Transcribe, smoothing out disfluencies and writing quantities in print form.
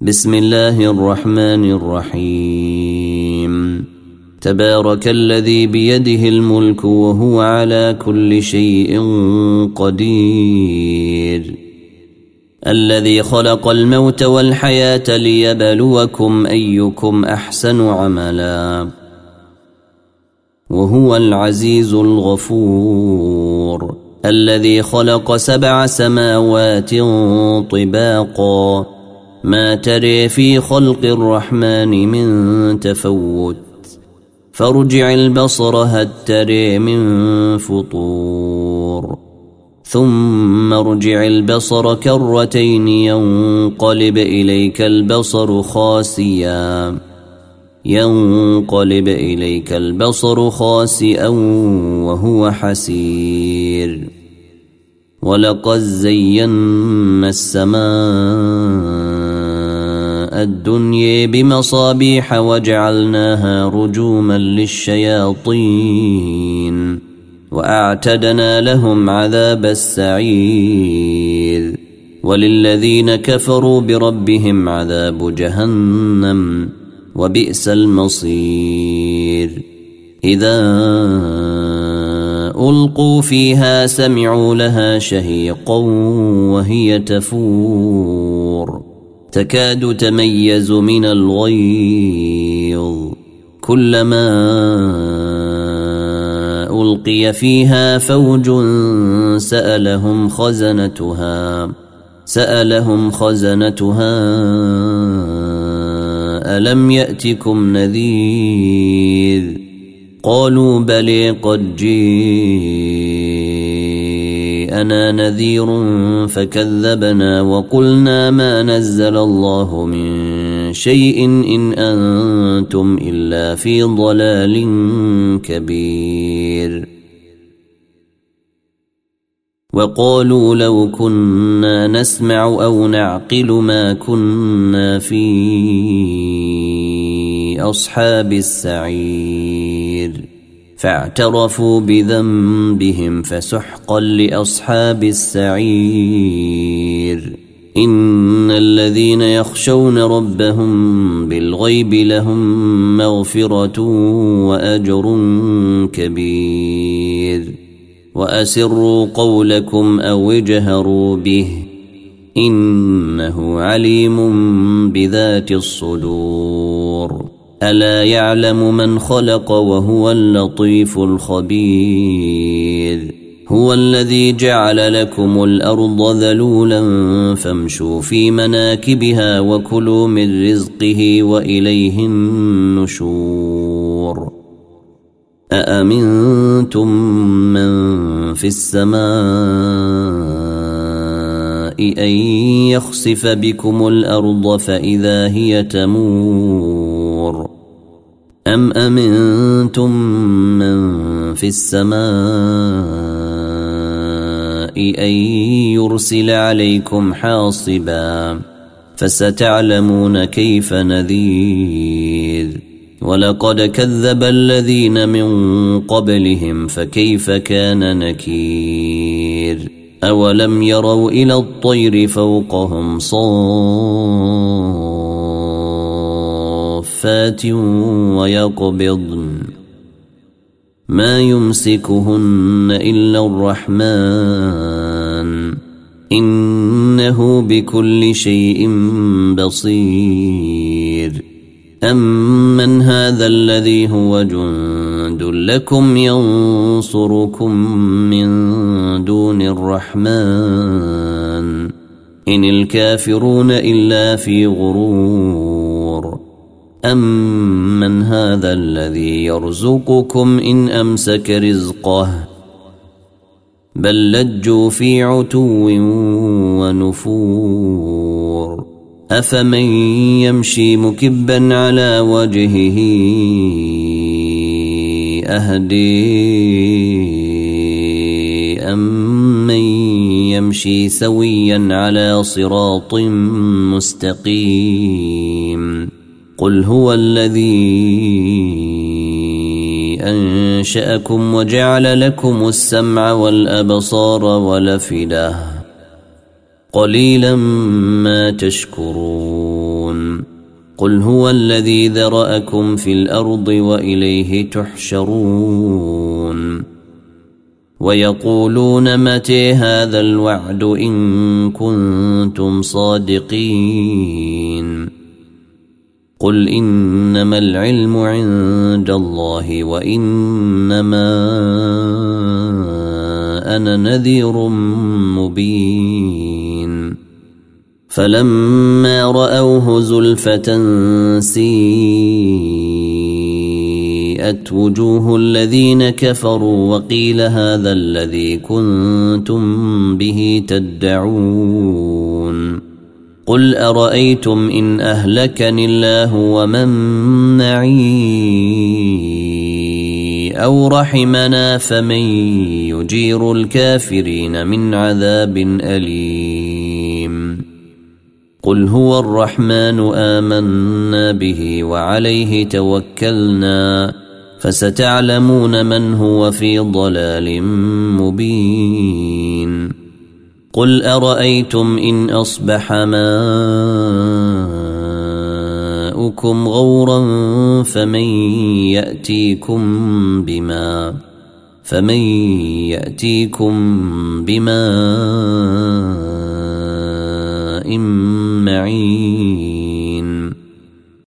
بسم الله الرحمن الرحيم. تبارك الذي بيده الملك وهو على كل شيء قدير، الذي خلق الموت والحياة ليبلوكم أيكم أحسن عملا، وهو العزيز الغفور، الذي خلق 7 سماوات طباقا، ما تري في خلق الرحمن من تفوت، فارجع البصر هل تري من فطور، ثم ارجع البصر كرتين ينقلب إليك البصر خاسئا وهو حسير. ولقد زينا السماء الدنيا بمصابيح وجعلناها رجوما للشياطين، وأعتدنا لهم عذاب السعير. وللذين كفروا بربهم عذاب جهنم وبئس المصير. إذا ألقوا فيها سمعوا لها شهيقا وهي تفور، تكاد تميز من الغيظ، كلما ألقي فيها فوج سألهم خزنتها ألم يأتكم نذير؟ قالوا بلى قد جاءنا نذير فكذبنا وقلنا ما نزل الله من شيء إن أنتم إلا في ضلال كبير. وقالوا لو كنا نسمع أو نعقل ما كنا في أصحاب السعير، فاعترفوا بذنبهم فسحقا لأصحاب السعير. إن الذين يخشون ربهم بالغيب لهم مغفرة وأجر كبير. وأسروا قولكم أو اجهروا به إنه عليم بذات الصدور. ألا يعلم من خلق وهو اللطيف الخبير. هو الذي جعل لكم الأرض ذلولا فامشوا في مناكبها وكلوا من رزقه وإليه النشور. أأمنتم من في السماء أن يخسف بكم الأرض فإذا هي تمور، أم أمنتم من في السماء أن يرسل عليكم حاصبا، فستعلمون كيف نذير. ولقد كذب الذين من قبلهم فكيف كان نكير. أولم يروا إلى الطير فوقهم صافات ويقبضن ما يمسكهن إلا الرحمن إنه بكل شيء بصير. أمن هذا الذي هو جند لكم ينصركم من دون الرحمن إن الكافرون إلا في غرور. أمن هذا الذي يرزقكم إن أمسك رزقه بل لجوا في عتو ونفور. أفمن يمشي مكبا على وجهه أهدي أمن يمشي سويا على صراط مستقيم. قل هو الذي أنشأكم وجعل لكم السمع والأبصار والأفئدة قليلا ما تشكرون. تحشرون قل هو الذي ذرأكم في الأرض وإليه تحشرون ويقولون متى هذا الوعد إن كنتم صادقين قل إنما العلم عند الله وإنما أنا نذير مبين فلما رأوه زلفة سيئت وجوه الذين كفروا وقيل هذا الذي كنتم به تدعون قل أرأيتم إن أهلكني الله ومن معي أو رحمنا فمن يجير الكافرين من عذاب أليم قل هو الرحمن آمنا به وعليه توكلنا فستعلمون من هو في ضلال مبين قل أرأيتم إن أصبح ماؤكم غورا فمن يأتيكم بماء معين